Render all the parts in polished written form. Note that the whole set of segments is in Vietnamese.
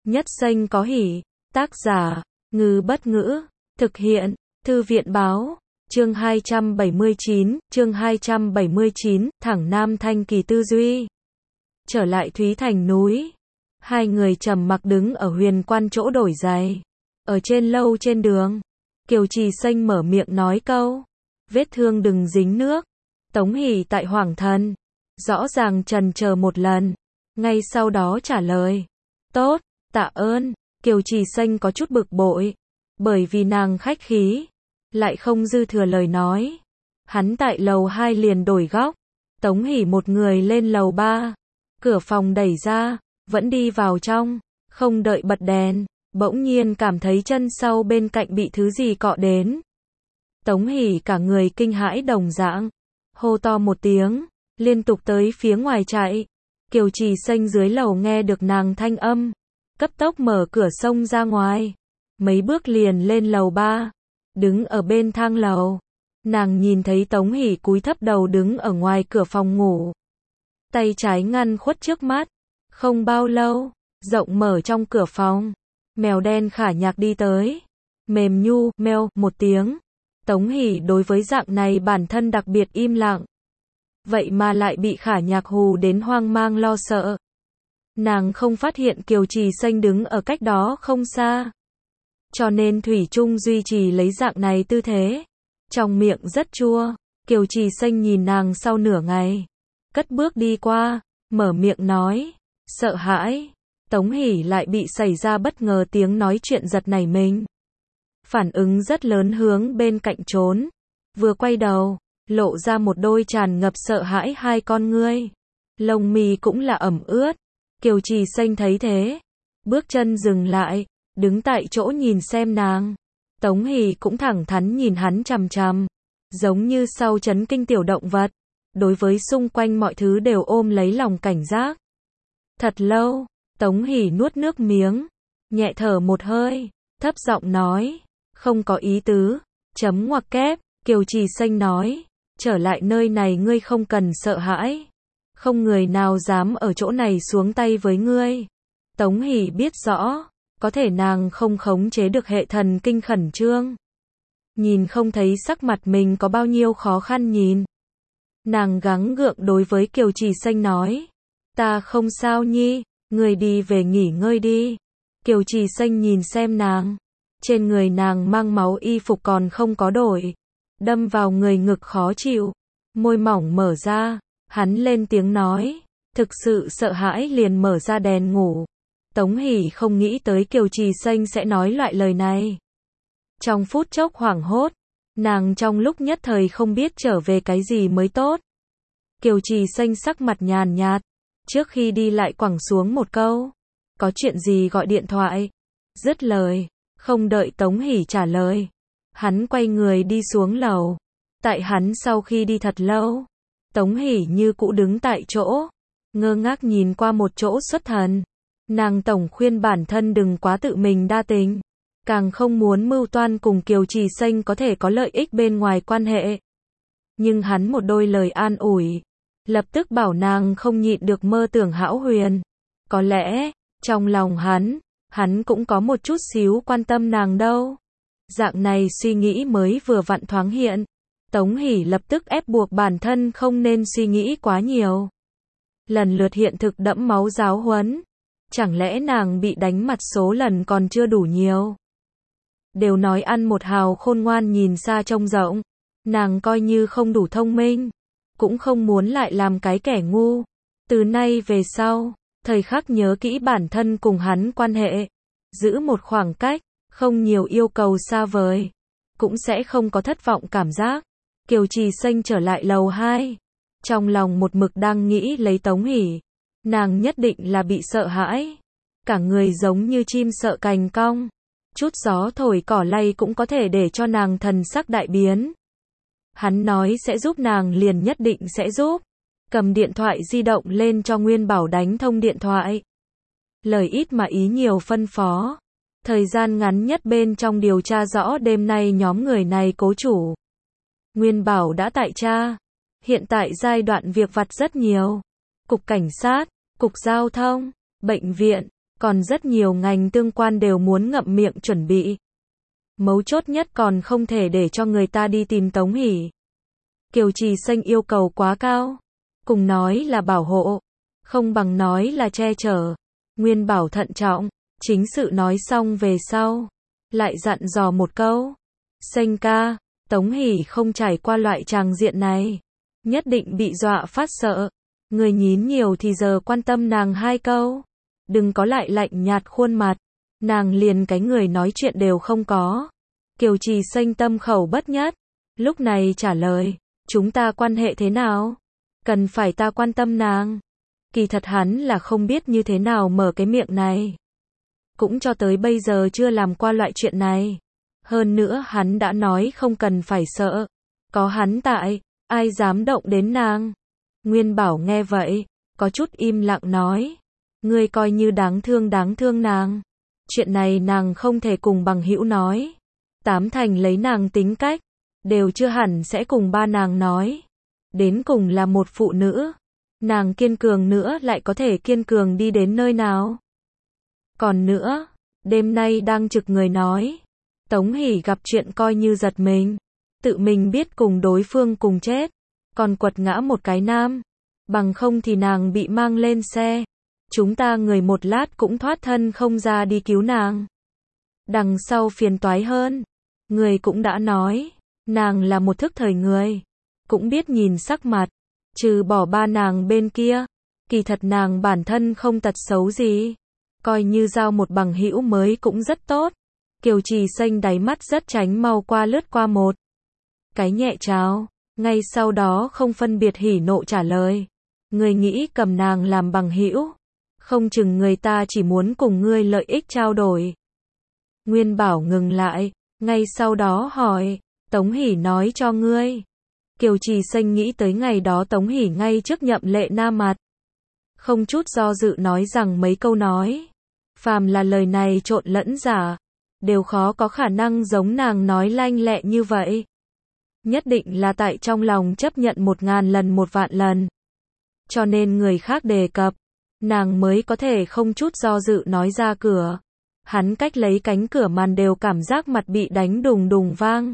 Nhất Xanh có hỉ. Tác giả, Ngư Bất Ngữ. Thực hiện, Thư viện Báo. Chương 279, thẳng Nam Thanh Kỳ tư duy. Trở lại Thúy Thành núi. Hai người trầm mặc đứng ở huyền quan chỗ đổi giày. Ở trên lâu trên đường, Kiều Trì Xanh mở miệng nói câu. Vết thương đừng dính nước. Tống Hỷ tại hoảng thần. Rõ ràng chần chờ một lần. Ngay sau đó trả lời. Tốt, tạ ơn. Kiều Trì Xanh có chút bực bội. Bởi vì nàng khách khí. Lại không dư thừa lời nói. Hắn tại lầu 2 liền đổi góc. Tống Hỷ một người lên lầu 3. Cửa phòng đẩy ra. Vẫn đi vào trong. Không đợi bật đèn. Bỗng nhiên cảm thấy chân sau bên cạnh bị thứ gì cọ đến. Tống Hỷ cả người kinh hãi đồng dạng. Hô to một tiếng. Liên tục tới phía ngoài chạy. Kiều Trì Xanh dưới lầu nghe được nàng thanh âm. Cấp tốc mở cửa xông ra ngoài. Mấy bước liền lên lầu 3. Đứng ở bên thang lầu. Nàng nhìn thấy Tống Hỷ cúi thấp đầu đứng ở ngoài cửa phòng ngủ. Tay trái ngăn khuất trước mắt. Không bao lâu, rộng mở trong cửa phòng. Mèo đen Khả Nhạc đi tới. Mềm nhu, meo, một tiếng. Tống Hỷ đối với dạng này bản thân đặc biệt im lặng. Vậy mà lại bị Khả Nhạc hù đến hoang mang lo sợ. Nàng không phát hiện Kiều Trì Xanh đứng ở cách đó không xa. Cho nên thủy chung duy trì lấy dạng này tư thế. Trong miệng rất chua. Kiều Trì Xanh nhìn nàng sau nửa ngày. Cất bước đi qua. Mở miệng nói. Sợ hãi. Tống Hỷ lại bị xảy ra bất ngờ tiếng nói chuyện giật nảy mình. Phản ứng rất lớn hướng bên cạnh trốn. Vừa quay đầu. Lộ ra một đôi tràn ngập sợ hãi hai con ngươi. Lông mi cũng là ẩm ướt. Kiều Trì Xanh thấy thế. Bước chân dừng lại. Đứng tại chỗ nhìn xem nàng. Tống Hỷ cũng thẳng thắn nhìn hắn chằm chằm. Giống như sau chấn kinh tiểu động vật. Đối với xung quanh mọi thứ đều ôm lấy lòng cảnh giác. Thật lâu. Tống Hỷ nuốt nước miếng. Nhẹ thở một hơi. Thấp giọng nói. Không có ý tứ. Chấm ngoặc kép. Kiều Trì Xanh nói. Trở lại nơi này ngươi không cần sợ hãi. Không người nào dám ở chỗ này xuống tay với ngươi. Tống Hỷ biết rõ. Có thể nàng không khống chế được hệ thần kinh khẩn trương. Nhìn không thấy sắc mặt mình có bao nhiêu khó khăn nhìn. Nàng gắng gượng đối với Kiều Trì Xanh nói. Ta không sao nhi, ngươi đi về nghỉ ngơi đi. Kiều Trì Xanh nhìn xem nàng. Trên người nàng mang máu y phục còn không có đổi. Đâm vào người ngực khó chịu. Môi mỏng mở ra. Hắn lên tiếng nói. Thực sự sợ hãi liền mở ra đèn ngủ. Tống Hỷ không nghĩ tới Kiều Trì Xanh sẽ nói loại lời này. Trong phút chốc hoảng hốt. Nàng trong lúc nhất thời không biết trở về cái gì mới tốt. Kiều Trì Xanh sắc mặt nhàn nhạt. Trước khi đi lại quẳng xuống một câu. Có chuyện gì gọi điện thoại. Dứt lời. Không đợi Tống Hỷ trả lời. Hắn quay người đi xuống lầu. Tại hắn sau khi đi thật lâu. Tống Hỷ như cũ đứng tại chỗ. Ngơ ngác nhìn qua một chỗ xuất thần. Nàng tổng khuyên bản thân đừng quá tự mình đa tình. Càng không muốn mưu toan cùng Kiều Trì Xanh có thể có lợi ích bên ngoài quan hệ. Nhưng hắn một đôi lời an ủi. Lập tức bảo nàng không nhịn được mơ tưởng hão huyền. Có lẽ, trong lòng hắn cũng có một chút xíu quan tâm nàng đâu. Dạng này suy nghĩ mới vừa vặn thoáng hiện. Tống Hỷ lập tức ép buộc bản thân không nên suy nghĩ quá nhiều. Lần lượt hiện thực đẫm máu giáo huấn. Chẳng lẽ nàng bị đánh mặt số lần còn chưa đủ nhiều? Đều nói ăn một hào khôn ngoan nhìn xa trông rộng. Nàng coi như không đủ thông minh. Cũng không muốn lại làm cái kẻ ngu. Từ nay về sau, thời khắc nhớ kỹ bản thân cùng hắn quan hệ. Giữ một khoảng cách, không nhiều yêu cầu xa vời. Cũng sẽ không có thất vọng cảm giác. Kiều Trì Xanh trở lại lầu 2. Trong lòng một mực đang nghĩ lấy Tống Hỷ. Nàng nhất định là bị sợ hãi. Cả người giống như chim sợ cành cong. Chút gió thổi cỏ lay cũng có thể để cho nàng thần sắc đại biến. Hắn nói sẽ giúp nàng liền nhất định sẽ giúp. Cầm điện thoại di động lên cho Nguyên Bảo đánh thông điện thoại. Lời ít mà ý nhiều phân phó. Thời gian ngắn nhất bên trong điều tra rõ đêm nay nhóm người này cố chủ. Nguyên Bảo đã tại tra. Hiện tại giai đoạn việc vặt rất nhiều. Cục cảnh sát, cục giao thông, bệnh viện, Còn rất nhiều ngành tương quan đều muốn ngậm miệng chuẩn bị. Mấu chốt nhất còn không thể để cho người ta đi tìm Tống Hỷ. Kiều Trì Xanh yêu cầu quá cao. Cùng nói là bảo hộ, không bằng nói là che chở. Nguyên Bảo thận trọng, chính sự nói xong về sau. Lại dặn dò một câu. Xanh ca, Tống Hỷ không trải qua loại tràng diện này. Nhất định bị dọa phát sợ. Người nhín nhiều thì giờ quan tâm nàng 2 câu. Đừng có lại lạnh nhạt khuôn mặt. Nàng liền cái người nói chuyện đều không có. Kiều Trì Xanh tâm khẩu bất nhất. Lúc này trả lời. Chúng ta quan hệ thế nào? Cần phải ta quan tâm nàng? Kỳ thật hắn là không biết như thế nào mở cái miệng này. Cũng cho tới bây giờ chưa làm qua loại chuyện này. Hơn nữa hắn đã nói không cần phải sợ. Có hắn tại, ai dám động đến nàng? Nguyên Bảo nghe vậy, có chút im lặng nói. Ngươi coi như đáng thương nàng. Chuyện này nàng không thể cùng bằng hữu nói. 8 thành lấy nàng tính cách, đều chưa hẳn sẽ cùng ba nàng nói. Đến cùng là một phụ nữ. Nàng kiên cường nữa lại có thể kiên cường đi đến nơi nào? Còn nữa, đêm nay đang trực người nói. Tống Hỷ gặp chuyện coi như giật mình. Tự mình biết cùng đối phương cùng chết. Còn quật ngã một cái nam. Bằng không thì nàng bị mang lên xe. Chúng ta người một lát cũng thoát thân không ra đi cứu nàng. Đằng sau phiền toái hơn. Người cũng đã nói. Nàng là một thức thời người. Cũng biết nhìn sắc mặt. Trừ bỏ ba nàng bên kia. Kỳ thật nàng bản thân không tật xấu gì. Coi như giao một bằng hữu mới cũng rất tốt. Kiều Trì Xanh đáy mắt rất tránh mau qua lướt qua một cái nhẹ chào. Ngay sau đó không phân biệt hỉ nộ trả lời. Người nghĩ cầm nàng làm bằng hữu. Không chừng người ta chỉ muốn cùng ngươi lợi ích trao đổi. Nguyên Bảo ngừng lại. Ngay sau đó hỏi. Tống Hỷ nói cho ngươi. Kiều Trì Xanh nghĩ tới ngày đó Tống Hỷ ngay trước Nhậm Lệ Na mặt. Không chút do dự nói rằng mấy câu nói. Phàm là lời này trộn lẫn giả. Đều khó có khả năng giống nàng nói lanh lẹ như vậy. Nhất định là tại trong lòng chấp nhận 1000 lần 1.000.000 lần. Cho nên người khác đề cập. Nàng mới có thể không chút do dự nói ra cửa. Hắn cách lấy cánh cửa màn đều cảm giác mặt bị đánh đùng đùng vang.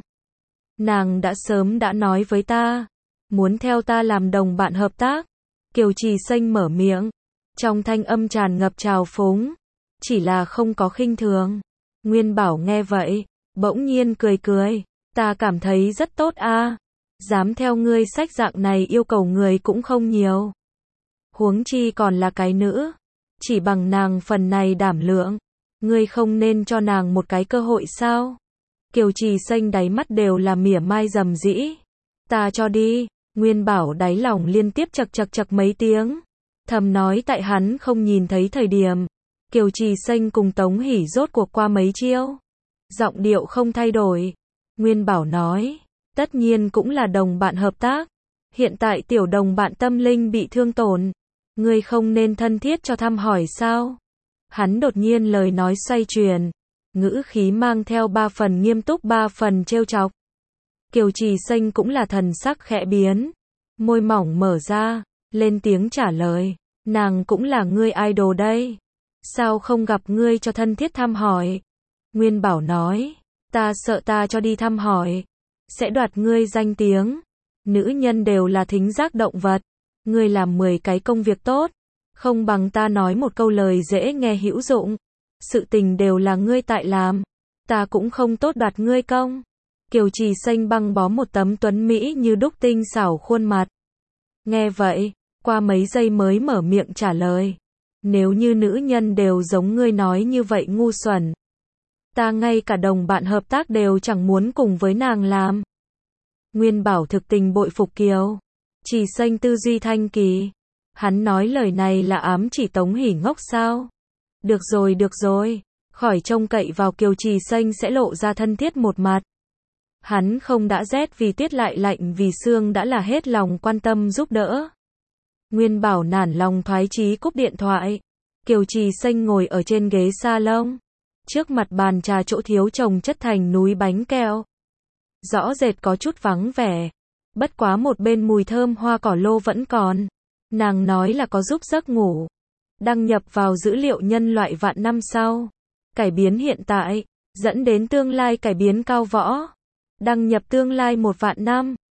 Nàng đã sớm đã nói với ta. Muốn theo ta làm đồng bạn hợp tác. Kiều Trì Xanh mở miệng. Trong thanh âm tràn ngập trào phúng. Chỉ là không có khinh thường. Nguyên Bảo nghe vậy. Bỗng nhiên cười cười. Ta cảm thấy rất tốt a. Dám theo ngươi sách dạng này yêu cầu người cũng không nhiều. Huống chi còn là cái nữ. Chỉ bằng nàng phần này đảm lượng. Ngươi không nên cho nàng một cái cơ hội sao? Kiều Trì Xanh đáy mắt đều là mỉa mai rầm rĩ. Ta cho đi. Nguyên Bảo đáy lòng liên tiếp chật mấy tiếng. Thầm nói tại hắn không nhìn thấy thời điểm. Kiều Trì Xanh cùng Tống Hỷ rốt cuộc qua mấy chiêu. Giọng điệu không thay đổi. Nguyên Bảo nói. Tất nhiên cũng là đồng bạn hợp tác. Hiện tại tiểu đồng bạn tâm linh bị thương tổn. Ngươi không nên thân thiết cho thăm hỏi sao? Hắn đột nhiên lời nói xoay chuyển. Ngữ khí mang theo 3 phần nghiêm túc 3 phần trêu chọc. Kiều Trì Xanh cũng là thần sắc khẽ biến. Môi mỏng mở ra. Lên tiếng trả lời. Nàng cũng là ngươi idol đây. Sao không gặp ngươi cho thân thiết thăm hỏi? Nguyên Bảo nói. Ta sợ ta cho đi thăm hỏi. Sẽ đoạt ngươi danh tiếng. Nữ nhân đều là thính giác động vật. Ngươi làm 10 cái công việc tốt. Không bằng ta nói một câu lời dễ nghe hữu dụng. Sự tình đều là ngươi tại làm. Ta cũng không tốt đoạt ngươi công. Kiều Trì Xanh băng bó một tấm tuấn mỹ như đúc tinh xảo khuôn mặt. Nghe vậy, qua mấy giây mới mở miệng trả lời. Nếu như nữ nhân đều giống ngươi nói như vậy ngu xuẩn. Ta ngay cả đồng bạn hợp tác đều chẳng muốn cùng với nàng làm. Nguyên Bảo thực tình bội phục Kiều Trì Xanh tư duy thanh kỳ. Hắn nói lời này là ám chỉ Tống Hỷ ngốc sao? Được rồi. Khỏi trông cậy vào Kiều Trì Xanh sẽ lộ ra thân thiết một mặt. Hắn không đã rét vì tuyết lại lạnh vì sương đã là hết lòng quan tâm giúp đỡ. Nguyên Bảo nản lòng thoái chí cúp điện thoại. Kiều Trì Xanh ngồi ở trên ghế salon. Trước mặt bàn trà chỗ thiếu chồng chất thành núi bánh keo. Rõ rệt có chút vắng vẻ. Bất quá một bên mùi thơm hoa cỏ lô vẫn còn. Nàng nói là có giúp giấc ngủ. Đăng nhập vào dữ liệu nhân loại vạn năm sau. Cải biến hiện tại, dẫn đến tương lai cải biến cao võ. Đăng nhập tương lai 1 vạn năm.